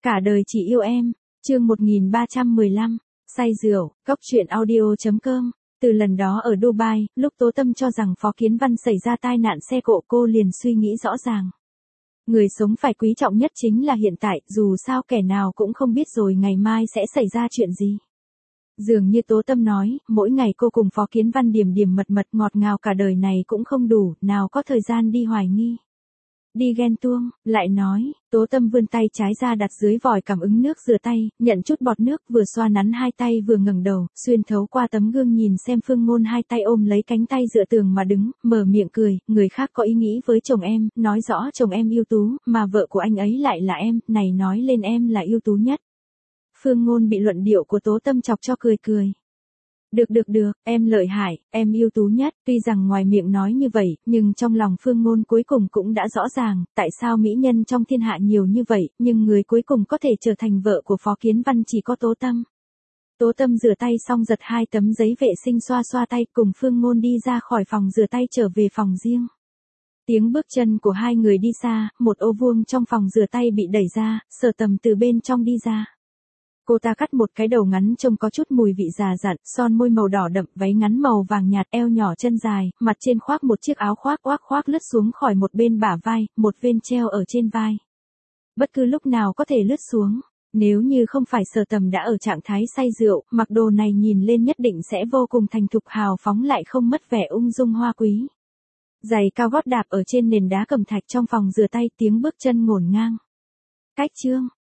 Cả đời chỉ yêu em, chương 1315, say rượu, cốc truyện audio.com. Từ lần đó ở Dubai, lúc Tố Tâm cho rằng Phó Kiến Văn xảy ra tai nạn xe cộ, cô liền suy nghĩ rõ ràng. Người sống phải quý trọng nhất chính là hiện tại, dù sao kẻ nào cũng không biết rồi ngày mai sẽ xảy ra chuyện gì. Dường như Tố Tâm nói, mỗi ngày cô cùng Phó Kiến Văn điềm điềm mật mật ngọt ngào cả đời này cũng không đủ, nào có thời gian đi hoài nghi. Đi ghen tuông, lại nói, Tố Tâm vươn tay trái ra đặt dưới vòi cảm ứng nước rửa tay, nhận chút bọt nước, vừa xoa nắn hai tay vừa ngẩng đầu, xuyên thấu qua tấm gương nhìn xem Phương Ngôn hai tay ôm lấy cánh tay dựa tường mà đứng, mở miệng cười, người khác có ý nghĩ với chồng em, nói rõ chồng em ưu tú, mà vợ của anh ấy lại là em, này nói lên em là ưu tú nhất. Phương Ngôn bị luận điệu của Tố Tâm chọc cho cười cười. Được, em lợi hại, em ưu tú nhất, tuy rằng ngoài miệng nói như vậy, nhưng trong lòng Phương Ngôn cuối cùng cũng đã rõ ràng, tại sao mỹ nhân trong thiên hạ nhiều như vậy, nhưng người cuối cùng có thể trở thành vợ của Phó Kiến Văn chỉ có Tố Tâm. Tố Tâm rửa tay xong giật hai tấm giấy vệ sinh xoa xoa tay, cùng Phương Ngôn đi ra khỏi phòng rửa tay trở về phòng riêng. Tiếng bước chân của hai người đi xa, một ô vuông trong phòng rửa tay bị đẩy ra, Sở Tầm từ bên trong đi ra. Cô ta cắt một cái đầu ngắn trông có chút mùi vị già dặn, son môi màu đỏ đậm, váy ngắn màu vàng nhạt, eo nhỏ chân dài, mặt trên khoác một chiếc áo khoác lướt xuống khỏi một bên bả vai, một vên treo ở trên vai. Bất cứ lúc nào có thể lướt xuống. Nếu như không phải Sở Tầm đã ở trạng thái say rượu, mặc đồ này nhìn lên nhất định sẽ vô cùng thành thục hào phóng lại không mất vẻ ung dung hoa quý. Giày cao gót đạp ở trên nền đá cẩm thạch trong phòng rửa tay, tiếng bước chân ngổn ngang. Cách chương,